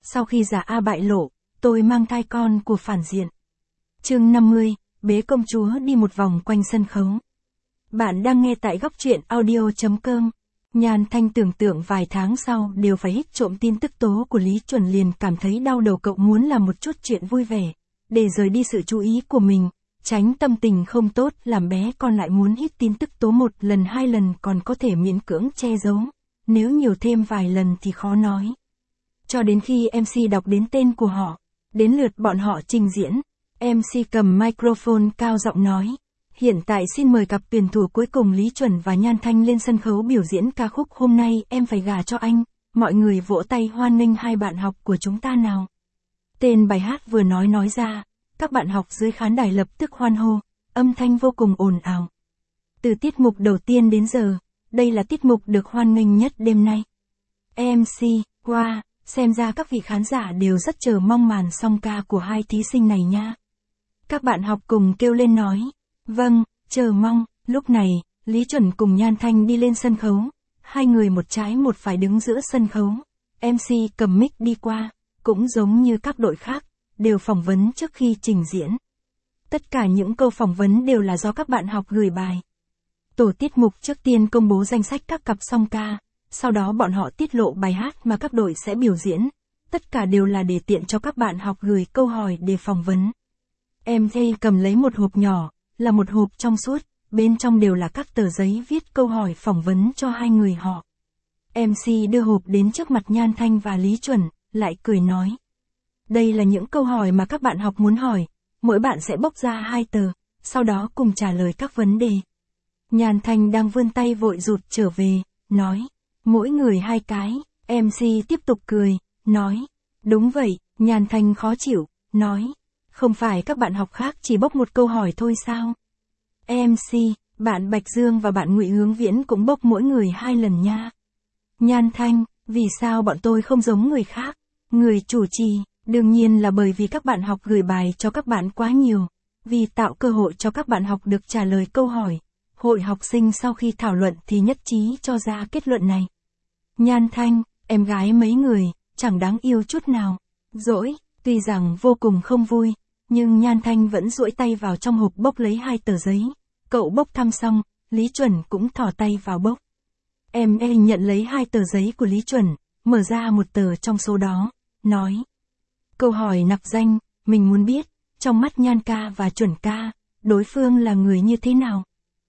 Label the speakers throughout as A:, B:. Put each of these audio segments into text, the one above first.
A: Sau khi giả A bại lộ, tôi mang thai con của phản diện. Chương 50, bế công chúa đi một vòng quanh sân khấu. Bạn đang nghe tại góc truyện audio.com. Nhan Thanh tưởng tượng vài tháng sau đều phải hít trộm tin tức tố của Lý Chuẩn liền cảm thấy đau đầu. Cậu muốn làm một chút chuyện vui vẻ, để rời đi sự chú ý của mình, tránh tâm tình không tốt. Làm bé con lại muốn hít tin tức tố một lần hai lần còn có thể miễn cưỡng che giấu, nếu nhiều thêm vài lần thì khó nói. Cho đến khi MC đọc đến tên của họ, đến lượt bọn họ trình diễn, MC cầm microphone cao giọng nói: "Hiện tại xin mời cặp tuyển thủ cuối cùng Lý Chuẩn và Nhan Thanh lên sân khấu biểu diễn ca khúc Hôm Nay Em Phải Gả Cho Anh." Mọi người vỗ tay hoan nghênh hai bạn học của chúng ta nào. Tên bài hát vừa nói ra, các bạn học dưới khán đài lập tức hoan hô, âm thanh vô cùng ồn ào. Từ tiết mục đầu tiên đến giờ, đây là tiết mục được hoan nghênh nhất đêm nay. MC, wow, xem ra các vị khán giả đều rất chờ mong màn song ca của hai thí sinh này nha. Các bạn học cùng kêu lên nói: "Vâng, chờ mong." Lúc này, Lý Chuẩn cùng Nhan Thanh đi lên sân khấu, hai người một trái một phải đứng giữa sân khấu. MC cầm mic đi qua, cũng giống như các đội khác, đều phỏng vấn trước khi trình diễn. Tất cả những câu phỏng vấn đều là do các bạn học gửi bài. Tổ tiết mục trước tiên công bố danh sách các cặp song ca, sau đó bọn họ tiết lộ bài hát mà các đội sẽ biểu diễn. Tất cả đều là để tiện cho các bạn học gửi câu hỏi để phỏng vấn. MC cầm lấy một hộp nhỏ, là một hộp trong suốt, bên trong đều là các tờ giấy viết câu hỏi phỏng vấn cho hai người họ. MC đưa hộp đến trước mặt Nhan Thanh và Lý Chuẩn, lại cười nói: "Đây là những câu hỏi mà các bạn học muốn hỏi, mỗi bạn sẽ bốc ra 2 tờ, sau đó cùng trả lời các vấn đề." Nhan Thanh đang vươn tay vội rụt trở về, nói: "Mỗi người 2 cái." MC tiếp tục cười, nói: "Đúng vậy." Nhan Thanh khó chịu, nói: "Không phải các bạn học khác chỉ bốc một câu hỏi thôi sao?" MC, bạn Bạch Dương và bạn Ngụy Hướng Viễn cũng bốc mỗi người 2 lần nha. Nhan Thanh, vì sao bọn tôi không giống người khác? Người chủ trì, đương nhiên là bởi vì các bạn học gửi bài cho các bạn quá nhiều. Vì tạo cơ hội cho các bạn học được trả lời câu hỏi, hội học sinh sau khi thảo luận thì nhất trí cho ra kết luận này. Nhan Thanh, em gái mấy người, chẳng đáng yêu chút nào. Dỗi, tuy rằng vô cùng không vui, nhưng Nhan Thanh vẫn duỗi tay vào trong hộp bốc lấy 2 tờ giấy. Cậu bốc thăm xong, Lý Chuẩn cũng thò tay vào bốc. Em nhận lấy 2 tờ giấy của Lý Chuẩn, mở ra một tờ trong số đó, nói: "Câu hỏi nặc danh, mình muốn biết, trong mắt Nhan ca và Chuẩn ca, đối phương là người như thế nào?"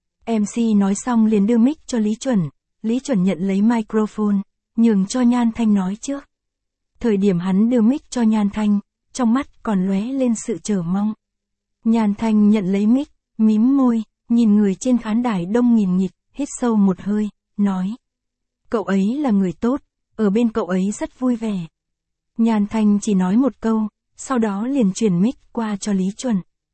A: MC nói xong liền đưa mic cho Lý Chuẩn. Lý Chuẩn nhận lấy microphone, nhường cho Nhan Thanh nói trước. Thời điểm hắn đưa mic cho Nhan Thanh, trong mắt còn lóe lên sự chờ mong. Nhan Thanh nhận lấy mic, mím môi, nhìn người trên khán đài đông nghìn nghịt, hít sâu một hơi, nói: "Cậu ấy là người tốt, ở bên cậu ấy rất vui vẻ." Nhan Thanh chỉ nói một câu, sau đó liền chuyển mic qua cho Lý Chuẩn.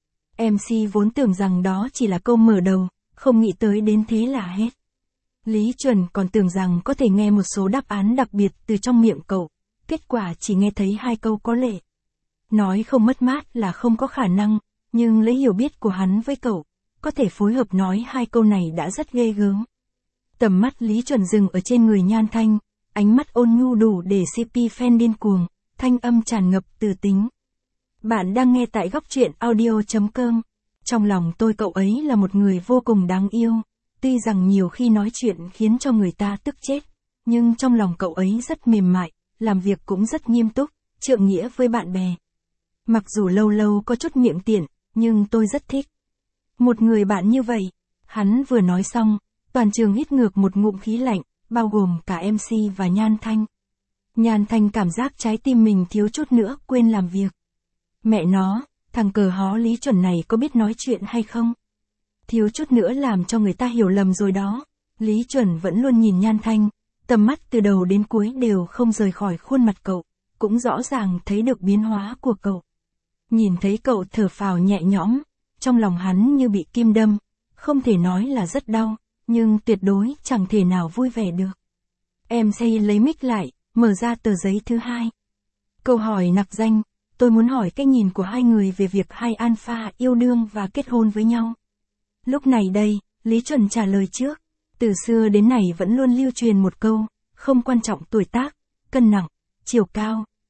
A: MC vốn tưởng rằng đó chỉ là câu mở đầu, không nghĩ tới đến thế là hết. Lý Chuẩn còn tưởng rằng có thể nghe một số đáp án đặc biệt từ trong miệng cậu, kết quả chỉ nghe thấy 2 câu có lệ. Nói không mất mát là không có khả năng, nhưng lấy hiểu biết của hắn với cậu, có thể phối hợp nói 2 câu này đã rất ghê gớm. Tầm mắt Lý Chuẩn dừng ở trên người Nhan Thanh, ánh mắt ôn nhu đủ để CP fan điên cuồng, thanh âm tràn ngập từ tính. Bạn đang nghe tại góc truyện audio.com. Trong lòng tôi cậu ấy là một người vô cùng đáng yêu, tuy rằng nhiều khi nói chuyện khiến cho người ta tức chết, nhưng trong lòng cậu ấy rất mềm mại, làm việc cũng rất nghiêm túc, trượng nghĩa với bạn bè. Mặc dù lâu lâu có chút miệng tiện, nhưng tôi rất thích một người bạn như vậy." Hắn vừa nói xong, toàn trường hít ngược một ngụm khí lạnh, bao gồm cả MC và Nhan Thanh. Nhan Thanh cảm giác trái tim mình thiếu chút nữa quên làm việc. Mẹ nó, thằng cờ hó Lý Chuẩn này có biết nói chuyện hay không? Thiếu chút nữa làm cho người ta hiểu lầm rồi đó. Lý Chuẩn vẫn luôn nhìn Nhan Thanh, tầm mắt từ đầu đến cuối đều không rời khỏi khuôn mặt cậu, cũng rõ ràng thấy được biến hóa của cậu. Nhìn thấy cậu thở phào nhẹ nhõm, trong lòng hắn như bị kim đâm, không thể nói là rất đau, nhưng tuyệt đối chẳng thể nào vui vẻ được. MC lấy mic lại, mở ra tờ giấy thứ 2. Câu hỏi nặc danh: "Tôi muốn hỏi cách nhìn của hai người về việc hai alpha yêu đương và kết hôn với nhau." Lúc này đây, Lý Chuẩn trả lời trước. Từ xưa đến nay vẫn luôn lưu truyền một câu, không quan trọng tuổi tác, cân nặng, chiều cao,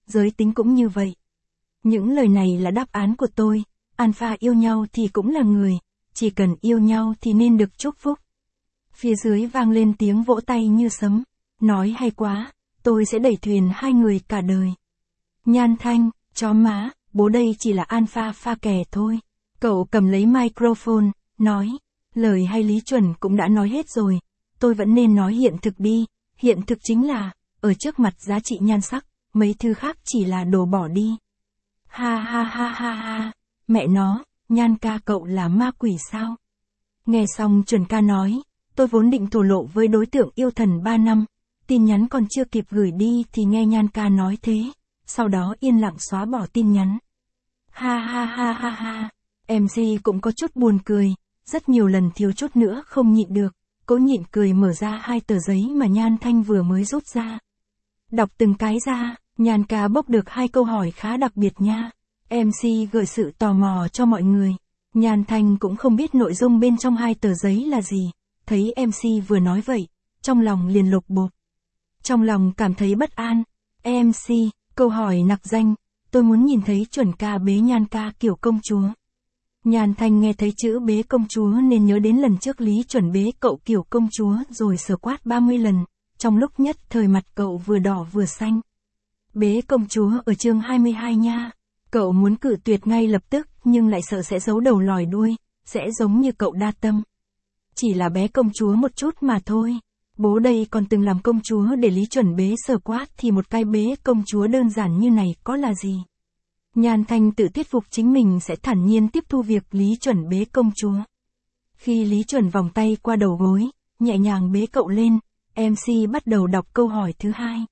A: giới tính cũng như vậy. Những lời này là đáp án của tôi, alpha yêu nhau thì cũng là người, chỉ cần yêu nhau thì nên được chúc phúc. Phía dưới vang lên tiếng vỗ tay như sấm, nói hay quá, tôi sẽ đẩy thuyền hai người cả đời. Nhan Thanh, chó má, bố đây chỉ là alpha pha kè thôi. Cậu cầm lấy microphone, nói, lời hay Lý Chuẩn cũng đã nói hết rồi, tôi vẫn nên nói hiện thực đi, hiện thực chính là, ở trước mặt giá trị nhan sắc, mấy thứ khác chỉ là đồ bỏ đi. Ha ha ha ha ha, mẹ nó, Nhan ca cậu là ma quỷ sao? Nghe xong Chuẩn ca nói, tôi vốn định thổ lộ với đối tượng yêu thần 3 năm, tin nhắn còn chưa kịp gửi đi thì nghe Nhan ca nói thế, sau đó yên lặng xóa bỏ tin nhắn. Ha ha ha ha ha, MC cũng có chút buồn cười, rất nhiều lần thiếu chút nữa không nhịn được, cố nhịn cười mở ra hai tờ giấy mà Nhan Thanh vừa mới rút ra. Đọc từng cái ra, Nhan ca bốc được hai câu hỏi khá đặc biệt nha. MC gợi sự tò mò cho mọi người. Nhan Thanh cũng không biết nội dung bên trong hai tờ giấy là gì, thấy MC vừa nói vậy, trong lòng liền lục bộp. Trong lòng cảm thấy bất an. MC, câu hỏi nặc danh, tôi muốn nhìn thấy Chuẩn ca bế Nhan ca kiểu công chúa. Nhan Thanh nghe thấy chữ bế công chúa nên nhớ đến lần trước Lý Chuẩn bế cậu kiểu công chúa rồi sờ quát 30 lần, trong lúc nhất thời mặt cậu vừa đỏ vừa xanh. Bế công chúa ở chương 22 nha. Cậu muốn cự tuyệt ngay lập tức nhưng lại sợ sẽ giấu đầu lòi đuôi, sẽ giống như cậu đa tâm. Chỉ là bé công chúa một chút mà thôi. Bố đây còn từng làm công chúa để Lý Chuẩn bế sờ quát thì một cái bế công chúa đơn giản như này có là gì. Nhan Thanh tự thuyết phục chính mình sẽ thản nhiên tiếp thu việc Lý Chuẩn bế công chúa. Khi Lý Chuẩn vòng tay qua đầu gối, nhẹ nhàng bế cậu lên, MC bắt đầu đọc câu hỏi thứ hai.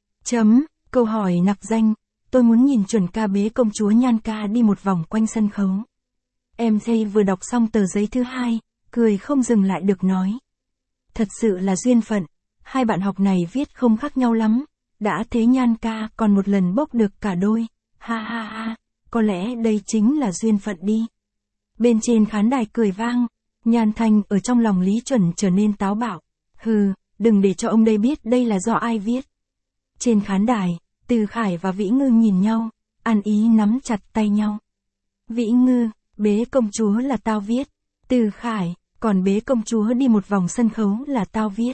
A: Câu hỏi nặc danh, tôi muốn nhìn Chuẩn ca bế công chúa Nhan ca đi một vòng quanh sân khấu. MC vừa đọc xong tờ giấy thứ hai, cười không dừng lại được nói. Thật sự là duyên phận, hai bạn học này viết không khác nhau lắm, đã thế Nhan ca còn một lần bốc được cả đôi, ha ha ha, có lẽ đây chính là duyên phận đi. Bên trên khán đài cười vang, Nhan Thanh ở trong lòng Lý Chuẩn trở nên táo bạo, hừ, đừng để cho ông đây biết đây là do ai viết. Trên khán đài, Từ Khải và Vĩ Ngư nhìn nhau, ăn ý nắm chặt tay nhau. Vĩ Ngư, bế công chúa là tao viết. Từ Khải, còn bế công chúa đi một vòng sân khấu là tao viết.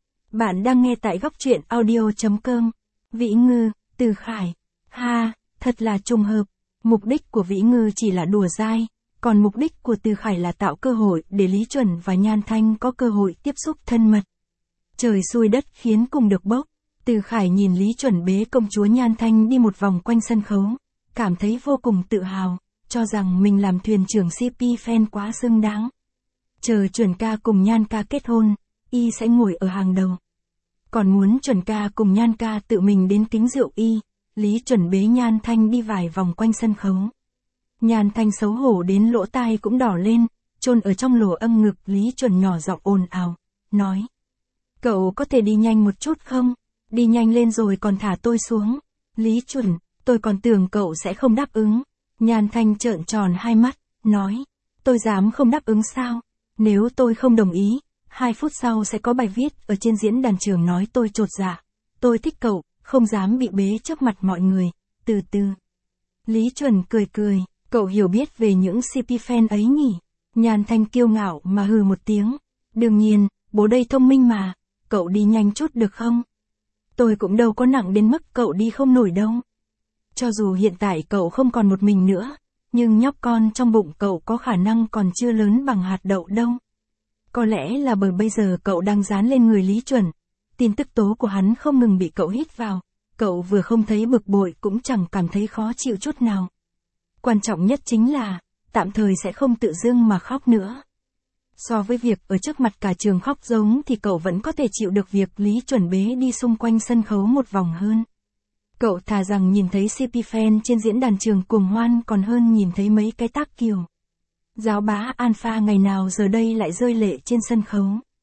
A: Bạn đang nghe tại góc truyện audio.com. Vĩ Ngư, Từ Khải. Ha, thật là trùng hợp. Mục đích của Vĩ Ngư chỉ là đùa dai, còn mục đích của Từ Khải là tạo cơ hội để Lý Chuẩn và Nhan Thanh có cơ hội tiếp xúc thân mật. Trời xui đất khiến cùng được bốc. Từ Khải nhìn Lý Chuẩn bế công chúa Nhan Thanh đi một vòng quanh sân khấu, cảm thấy vô cùng tự hào, cho rằng mình làm thuyền trưởng CP fan quá xứng đáng. Chờ Chuẩn ca cùng Nhan ca kết hôn, y sẽ ngồi ở hàng đầu. Còn muốn Chuẩn ca cùng Nhan ca tự mình đến kính rượu y, Lý Chuẩn bế Nhan Thanh đi vài vòng quanh sân khấu. Nhan Thanh xấu hổ đến lỗ tai cũng đỏ lên, chôn ở trong lỗ âm ngực Lý Chuẩn nhỏ giọng ồn ào, nói. Cậu có thể đi nhanh một chút không? Đi nhanh lên rồi còn thả tôi xuống. Lý Chuẩn, tôi còn tưởng cậu sẽ không đáp ứng. Nhan Thanh trợn tròn hai mắt, nói. Tôi dám không đáp ứng sao? Nếu tôi không đồng ý, 2 phút sau sẽ có bài viết ở trên diễn đàn trường nói tôi chột dạ. Tôi thích cậu, không dám bị bế trước mặt mọi người. Từ từ. Lý Chuẩn cười cười, cậu hiểu biết về những CP fan ấy nhỉ? Nhan Thanh kiêu ngạo mà hừ một tiếng. Đương nhiên, bố đây thông minh mà, cậu đi nhanh chút được không? Tôi cũng đâu có nặng đến mức cậu đi không nổi đâu. Cho dù hiện tại cậu không còn một mình nữa, nhưng nhóc con trong bụng cậu có khả năng còn chưa lớn bằng hạt đậu đâu. Có lẽ là bởi bây giờ cậu đang dán lên người Lý Chuẩn, tin tức tố của hắn không ngừng bị cậu hít vào, cậu vừa không thấy bực bội cũng chẳng cảm thấy khó chịu chút nào. Quan trọng nhất chính là, tạm thời sẽ không tự dưng mà khóc nữa. So với việc ở trước mặt cả trường khóc giống thì cậu vẫn có thể chịu được việc Lý Chuẩn bế đi xung quanh sân khấu một vòng hơn. Cậu thà rằng nhìn thấy CP fan trên diễn đàn trường cuồng hoan còn hơn nhìn thấy mấy cái tác kiều. Giáo bá alpha ngày nào giờ đây lại rơi lệ trên sân khấu.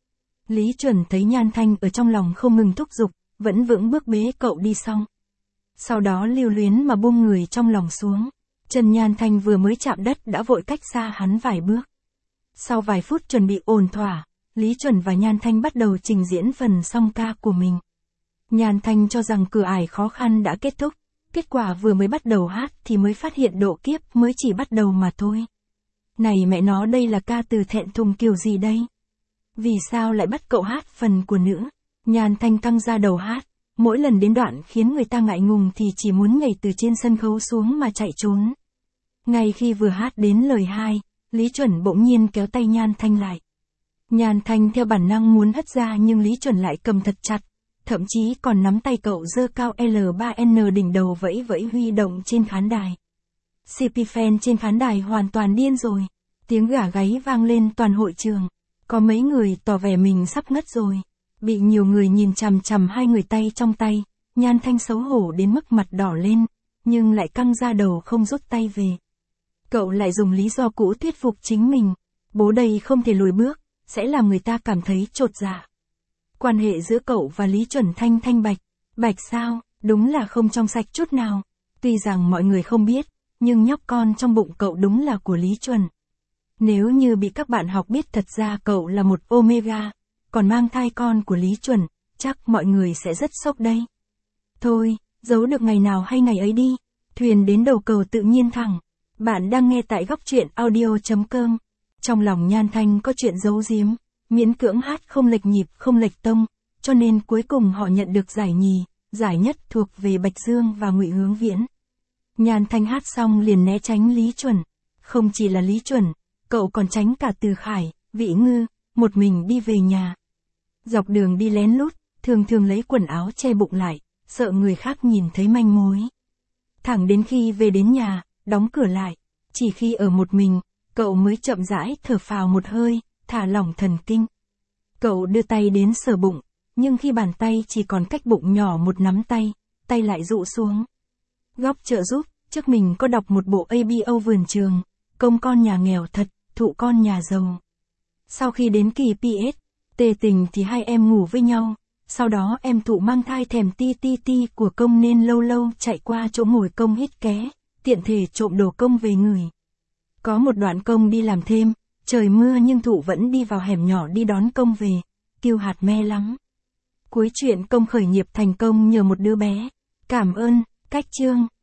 A: Lý Chuẩn thấy Nhan Thanh ở trong lòng không ngừng thúc giục, vẫn vững bước bế cậu đi xong. Sau đó lưu luyến mà buông người trong lòng xuống. Chân Nhan Thanh vừa mới chạm đất đã vội cách xa hắn vài bước. Sau vài phút chuẩn bị ổn thỏa, Lý Chuẩn và Nhan Thanh bắt đầu trình diễn phần song ca của mình. Nhan Thanh cho rằng cửa ải khó khăn đã kết thúc, Kết quả vừa mới bắt đầu hát thì mới phát hiện độ kiếp mới chỉ bắt đầu mà thôi. Này mẹ nó, đây là ca từ thẹn thùng kiểu gì đây? Vì sao lại bắt cậu hát phần của nữ? Nhan Thanh căng ra đầu hát, mỗi lần đến đoạn khiến người ta ngại ngùng thì chỉ muốn nhảy từ trên sân khấu xuống mà chạy trốn. Ngay khi vừa hát đến lời 2, Lý Chuẩn bỗng nhiên kéo tay Nhan Thanh lại. Nhan Thanh theo bản năng muốn hất ra nhưng Lý Chuẩn lại cầm thật chặt, thậm chí còn nắm tay cậu giơ cao L3N đỉnh đầu vẫy vẫy huy động trên khán đài. CP fan trên khán đài hoàn toàn điên rồi. Tiếng gà gáy vang lên toàn hội trường. Có mấy người tỏ vẻ mình sắp ngất rồi. Bị nhiều người nhìn chằm chằm hai người tay trong tay, Nhan Thanh xấu hổ đến mức mặt đỏ lên, nhưng lại căng ra đầu không rút tay về. Cậu lại dùng lý do cũ thuyết phục chính mình. Bố đây không thể lùi bước, sẽ làm người ta cảm thấy chột dạ. Quan hệ giữa cậu và Lý Chuẩn thanh bạch. Bạch sao, đúng là không trong sạch chút nào. Tuy rằng mọi người không biết, nhưng nhóc con trong bụng cậu đúng là của Lý Chuẩn. Nếu như bị các bạn học biết thật ra cậu là một Omega, còn mang thai con của Lý Chuẩn, chắc mọi người sẽ rất sốc đây. Thôi, giấu được ngày nào hay ngày ấy đi. Thuyền đến đầu cầu tự nhiên thẳng. Bạn đang nghe tại góc truyện audio.com. Trong lòng Nhan Thanh có chuyện giấu giếm, miễn cưỡng hát không lệch nhịp không lệch tông, cho nên cuối cùng họ nhận được giải nhì, giải nhất thuộc về Bạch Dương và Ngụy Hướng Viễn. Nhan Thanh hát xong liền né tránh Lý Chuẩn. Không chỉ là Lý Chuẩn, cậu còn tránh cả Từ Khải, Vị Ngư, một mình đi về nhà. Dọc đường đi lén lút, thường lấy quần áo che bụng lại, sợ người khác nhìn thấy manh mối. Thẳng đến khi về đến nhà, đóng cửa lại, chỉ khi ở một mình, cậu mới chậm rãi thở phào một hơi, thả lỏng thần kinh. Cậu đưa tay đến sờ bụng, nhưng khi bàn tay chỉ còn cách bụng nhỏ một nắm tay, tay lại rụ xuống. Góc trợ giúp, trước mình có đọc một bộ ABO vườn trường, công con nhà nghèo thật, thụ con nhà giàu. Sau khi đến kỳ PS, tề tình thì hai em ngủ với nhau, sau đó em thụ mang thai thèm ti của công nên lâu lâu chạy qua chỗ ngồi công hít ké, tiện thể trộm đồ công về người. Có một đoạn công đi làm thêm, trời mưa nhưng thụ vẫn đi vào hẻm nhỏ đi đón công về, kiêu hạt me lắm. Cuối chuyện công khởi nghiệp thành công nhờ một đứa bé. Cảm ơn, cách chương.